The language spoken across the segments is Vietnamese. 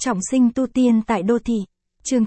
Trọng sinh tu tiên tại đô thị. Chương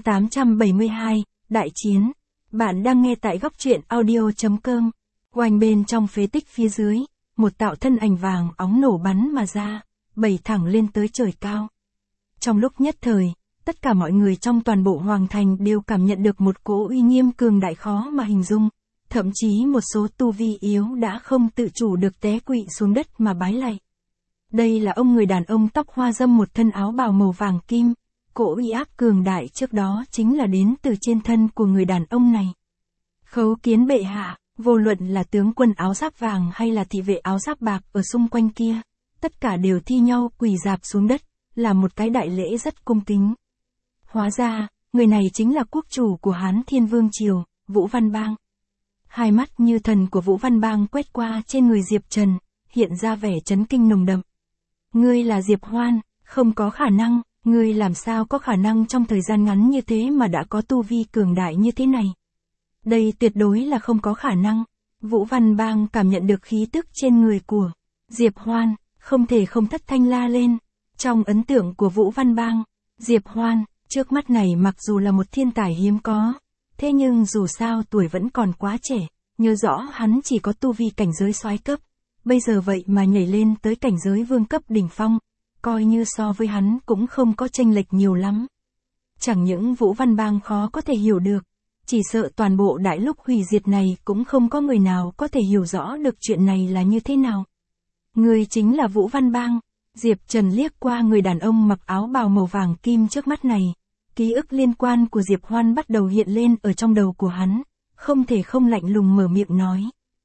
872, Đại chiến. Bạn đang nghe tại góc truyện audio.com. Quanh bên trong phế tích phía dưới, một tạo thân ảnh vàng óng nổ bắn mà ra, bẩy thẳng lên tới trời cao. Trong lúc nhất thời, tất cả mọi người trong toàn bộ hoàng thành đều cảm nhận được một cỗ uy nghiêm cường đại khó mà hình dung. Thậm chí một số tu vi yếu đã không tự chủ được té quỵ xuống đất mà bái lạy. Đây là ông người đàn ông tóc hoa râm một thân áo bào màu vàng kim, cỗ uy áp cường đại trước đó chính là đến từ trên thân của người đàn ông này. Khấu Kiến bệ hạ, vô luận là tướng quân áo giáp vàng hay là thị vệ áo giáp bạc ở xung quanh kia, tất cả đều thi nhau quỳ rạp xuống đất, là một cái đại lễ rất cung kính. Hóa ra, người này chính là quốc chủ của Hán Thiên Vương Triều, Vũ Văn Bang. Hai mắt như thần của Vũ Văn Bang quét qua trên người Diệp Trần, hiện ra vẻ chấn kinh nồng đậm. Ngươi là Diệp Hoan, không có khả năng, ngươi làm sao có khả năng trong thời gian ngắn như thế mà đã có tu vi cường đại như thế này. Đây tuyệt đối là không có khả năng. Vũ Văn Bang cảm nhận được khí tức trên người của Diệp Hoan, không thể không thất thanh la lên. Trong ấn tượng của Vũ Văn Bang, Diệp Hoan, trước mắt này mặc dù là một thiên tài hiếm có, thế nhưng dù sao tuổi vẫn còn quá trẻ, nhớ rõ hắn chỉ có tu vi cảnh giới soái cấp. Bây giờ vậy mà nhảy lên tới cảnh giới vương cấp đỉnh phong, coi như so với hắn cũng không có chênh lệch nhiều lắm. Chẳng những Vũ Văn Bang khó có thể hiểu được, chỉ sợ toàn bộ đại lục hủy diệt này cũng không có người nào có thể hiểu rõ được chuyện này là như thế nào. Người chính là Vũ Văn Bang. Diệp Trần liếc qua người đàn ông mặc áo bào màu vàng kim trước mắt này, ký ức liên quan của Diệp Hoan bắt đầu hiện lên ở trong đầu của hắn, không thể không lạnh lùng mở miệng nói.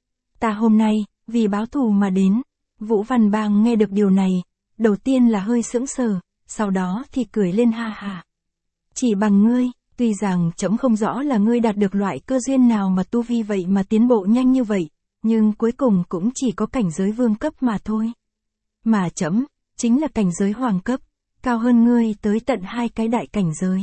Ta hôm nay, vì báo thù mà đến. Vũ Văn Bang nghe được điều này, đầu tiên là hơi sững sờ, sau đó thì cười lên ha ha. Chỉ bằng ngươi, tuy rằng trẫm không rõ là ngươi đạt được loại cơ duyên nào mà tu vi vậy mà tiến bộ nhanh như vậy, nhưng cuối cùng cũng chỉ có cảnh giới vương cấp mà thôi. Mà trẫm chính là cảnh giới hoàng cấp, cao hơn ngươi tới tận 2 cái đại cảnh giới.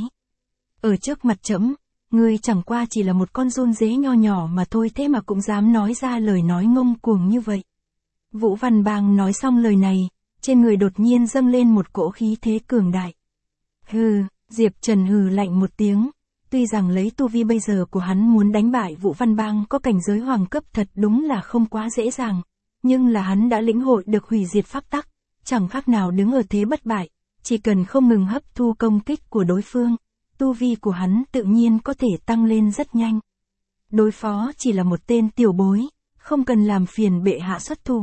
Ở trước mặt trẫm, ngươi chẳng qua chỉ là một con giun dế nho nhỏ mà thôi, thế mà cũng dám nói ra lời nói ngông cuồng như vậy. Vũ Văn Bang nói xong lời này, trên người đột nhiên dâng lên một cỗ khí thế cường đại. Hừ, Diệp Trần hừ lạnh một tiếng, tuy rằng lấy tu vi bây giờ của hắn muốn đánh bại Vũ Văn Bang có cảnh giới hoàng cấp thật đúng là không quá dễ dàng, nhưng là hắn đã lĩnh hội được hủy diệt pháp tắc, chẳng khác nào đứng ở thế bất bại, chỉ cần không ngừng hấp thu công kích của đối phương, tu vi của hắn tự nhiên có thể tăng lên rất nhanh. Đối phó chỉ là một tên tiểu bối, không cần làm phiền bệ hạ xuất thủ.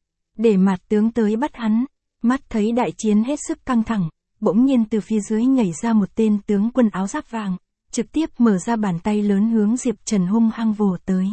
Để mặt tướng tới bắt hắn, mắt thấy đại chiến hết sức căng thẳng, bỗng nhiên từ phía dưới nhảy ra một tên tướng quân áo giáp vàng, trực tiếp mở ra bàn tay lớn hướng Diệp Trần hung hăng vồ tới.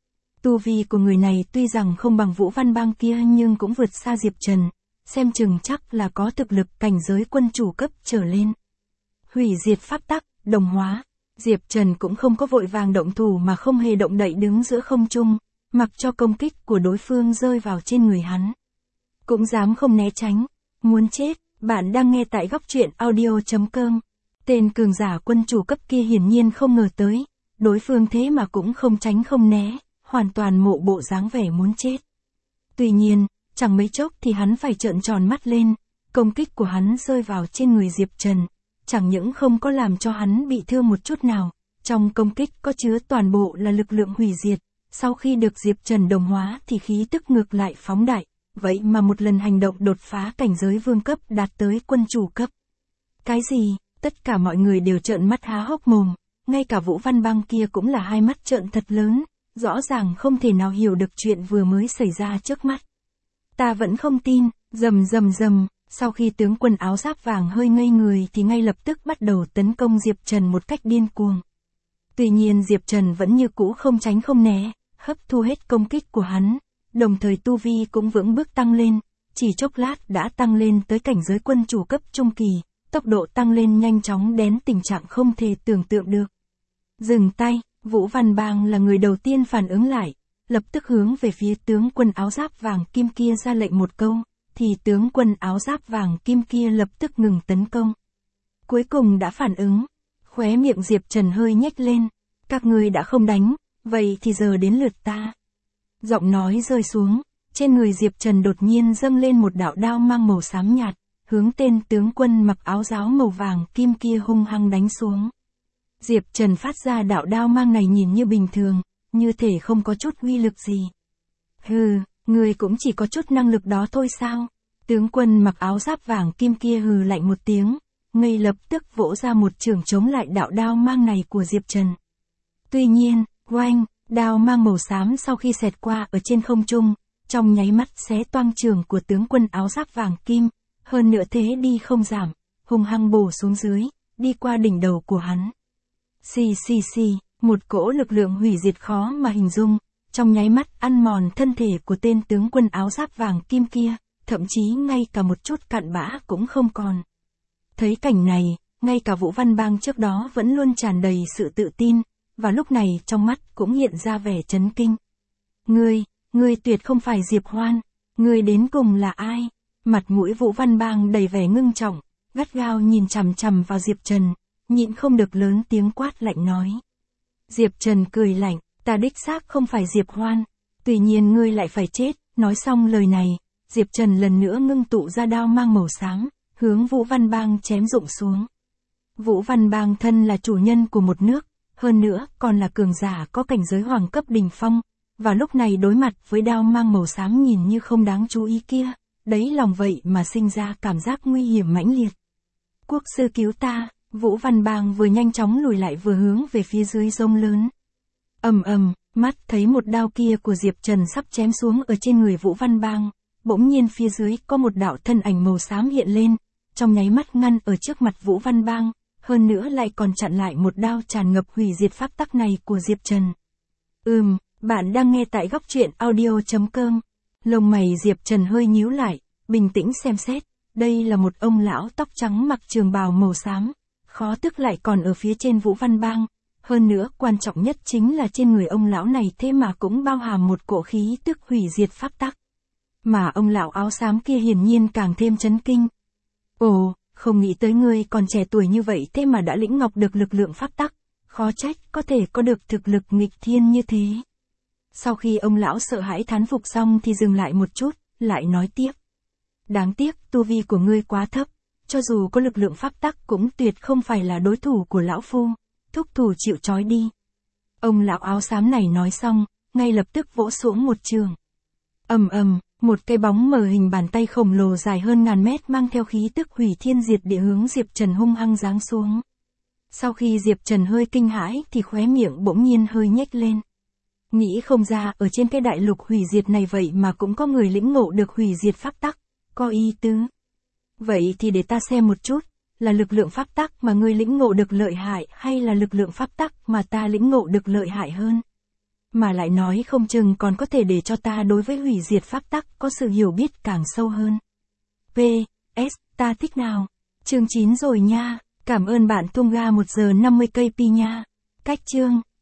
Tu vi của người này tuy rằng không bằng Vũ Văn Bang kia nhưng cũng vượt xa Diệp Trần, xem chừng chắc là có thực lực cảnh giới quân chủ cấp trở lên. Hủy diệt pháp tắc, đồng hóa. Diệp Trần cũng không có vội vàng động thủ mà không hề động đậy đứng giữa không trung, mặc cho công kích của đối phương rơi vào trên người hắn. Cũng dám không né tránh, muốn chết. Bạn đang nghe tại góc truyện audio.com. Tên cường giả quân chủ cấp kia hiển nhiên không ngờ tới, đối phương thế mà cũng không tránh không né, hoàn toàn mộ bộ dáng vẻ muốn chết. Tuy nhiên, chẳng mấy chốc thì hắn phải trợn tròn mắt lên, công kích của hắn rơi vào trên người Diệp Trần, chẳng những không có làm cho hắn bị thương một chút nào, trong công kích có chứa toàn bộ là lực lượng hủy diệt, sau khi được Diệp Trần đồng hóa thì khí tức ngược lại phóng đại, vậy mà một lần hành động đột phá cảnh giới vương cấp đạt tới quân chủ cấp. Cái gì? Tất cả mọi người đều trợn mắt há hốc mồm, ngay cả Vũ Văn Bang kia cũng là hai mắt trợn thật lớn, rõ ràng không thể nào hiểu được chuyện vừa mới xảy ra trước mắt. Ta vẫn không tin. Rầm rầm rầm, sau khi tướng quân áo giáp vàng hơi ngây người thì ngay lập tức bắt đầu tấn công Diệp Trần một cách điên cuồng. Tuy nhiên Diệp Trần vẫn như cũ không tránh không né, hấp thu hết công kích của hắn, đồng thời tu vi cũng vững bước tăng lên, chỉ chốc lát đã tăng lên tới cảnh giới quân chủ cấp trung kỳ, tốc độ tăng lên nhanh chóng đến tình trạng không thể tưởng tượng được. Dừng tay, Vũ Văn Bang là người đầu tiên phản ứng lại, lập tức hướng về phía tướng quân áo giáp vàng kim kia ra lệnh một câu, thì tướng quân áo giáp vàng kim kia lập tức ngừng tấn công. Cuối cùng đã phản ứng, khóe miệng Diệp Trần hơi nhếch lên, các ngươi đã không đánh, vậy thì giờ đến lượt ta. Giọng nói rơi xuống, trên người Diệp Trần đột nhiên dâng lên một đạo đao mang màu xám nhạt, hướng tên tướng quân mặc áo giáo màu vàng kim kia hung hăng đánh xuống. Diệp Trần phát ra đạo đao mang này nhìn như bình thường, như thể không có chút uy lực gì. Hừ, người cũng chỉ có chút năng lực đó thôi sao? Tướng quân mặc áo giáp vàng kim kia hừ lạnh một tiếng, ngay lập tức vỗ ra một chưởng chống lại đạo đao mang này của Diệp Trần. Tuy nhiên, oanh, đao mang màu xám sau khi xẹt qua ở trên không trung, trong nháy mắt xé toang chưởng của tướng quân áo giáp vàng kim, hơn nữa thế đi không giảm, hung hăng bổ xuống dưới, đi qua đỉnh đầu của hắn. Xì xì xì, một cỗ lực lượng hủy diệt khó mà hình dung, trong nháy mắt ăn mòn thân thể của tên tướng quân áo giáp vàng kim kia, thậm chí ngay cả một chút cặn bã cũng không còn. Thấy cảnh này, ngay cả Vũ Văn Bang trước đó vẫn luôn tràn đầy sự tự tin, và lúc này trong mắt cũng hiện ra vẻ chấn kinh. Ngươi tuyệt không phải Diệp Hoan, ngươi đến cùng là ai? Mặt mũi Vũ Văn Bang đầy vẻ ngưng trọng, gắt gao nhìn chằm chằm vào Diệp Trần, nhịn không được lớn tiếng quát lạnh nói. Diệp Trần cười lạnh, ta đích xác không phải Diệp Hoan, tuy nhiên ngươi lại phải chết. Nói xong lời này, Diệp Trần lần nữa ngưng tụ ra đao mang màu xám, hướng Vũ Văn Bang chém rụng xuống. Vũ Văn Bang thân là chủ nhân của một nước, hơn nữa còn là cường giả có cảnh giới hoàng cấp đỉnh phong, và lúc này đối mặt với đao mang màu xám nhìn như không đáng chú ý kia, đấy lòng vậy mà sinh ra cảm giác nguy hiểm mãnh liệt. Quốc sư cứu ta! Vũ Văn Bang vừa nhanh chóng lùi lại vừa hướng về phía dưới rông lớn. Ầm ầm, mắt thấy một đao kia của Diệp Trần sắp chém xuống ở trên người Vũ Văn Bang, bỗng nhiên phía dưới có một đạo thân ảnh màu xám hiện lên, trong nháy mắt ngăn ở trước mặt Vũ Văn Bang, hơn nữa lại còn chặn lại một đao tràn ngập hủy diệt pháp tắc này của Diệp Trần. Bạn đang nghe tại góc truyện audio.com. Lông mày Diệp Trần hơi nhíu lại, bình tĩnh xem xét, đây là một ông lão tóc trắng mặc trường bào màu xám, khó tức lại còn ở phía trên Vũ Văn Bang, hơn nữa quan trọng nhất chính là trên người ông lão này thế mà cũng bao hàm một cỗ khí tức hủy diệt pháp tắc. Mà ông lão áo xám kia hiển nhiên càng thêm chấn kinh. Ồ, không nghĩ tới ngươi còn trẻ tuổi như vậy thế mà đã lĩnh ngộ được lực lượng pháp tắc, khó trách có thể có được thực lực nghịch thiên như thế. Sau khi ông lão sợ hãi thán phục xong thì dừng lại một chút, lại nói tiếp. Đáng tiếc tu vi của ngươi quá thấp, cho dù có lực lượng pháp tắc cũng tuyệt không phải là đối thủ của lão phu, thúc thủ chịu trói đi. Ông lão áo xám này nói xong, ngay lập tức vỗ xuống một trường. Một cái bóng mờ hình bàn tay khổng lồ dài hơn ngàn mét mang theo khí tức hủy thiên diệt địa hướng Diệp Trần hung hăng giáng xuống. Sau khi Diệp Trần hơi kinh hãi thì khóe miệng bỗng nhiên hơi nhếch lên. Nghĩ không ra ở trên cái đại lục hủy diệt này vậy mà cũng có người lĩnh ngộ được hủy diệt pháp tắc, có ý tứ. Vậy thì để ta xem một chút, là lực lượng pháp tắc mà ngươi lĩnh ngộ được lợi hại hay là lực lượng pháp tắc mà ta lĩnh ngộ được lợi hại hơn. Mà lại nói không chừng còn có thể để cho ta đối với hủy diệt pháp tắc có sự hiểu biết càng sâu hơn. P.S. Ta thích nào. Chương 9 rồi nha, cảm ơn bạn Tunga 1 giờ 50 cây pi nha. Cách chương.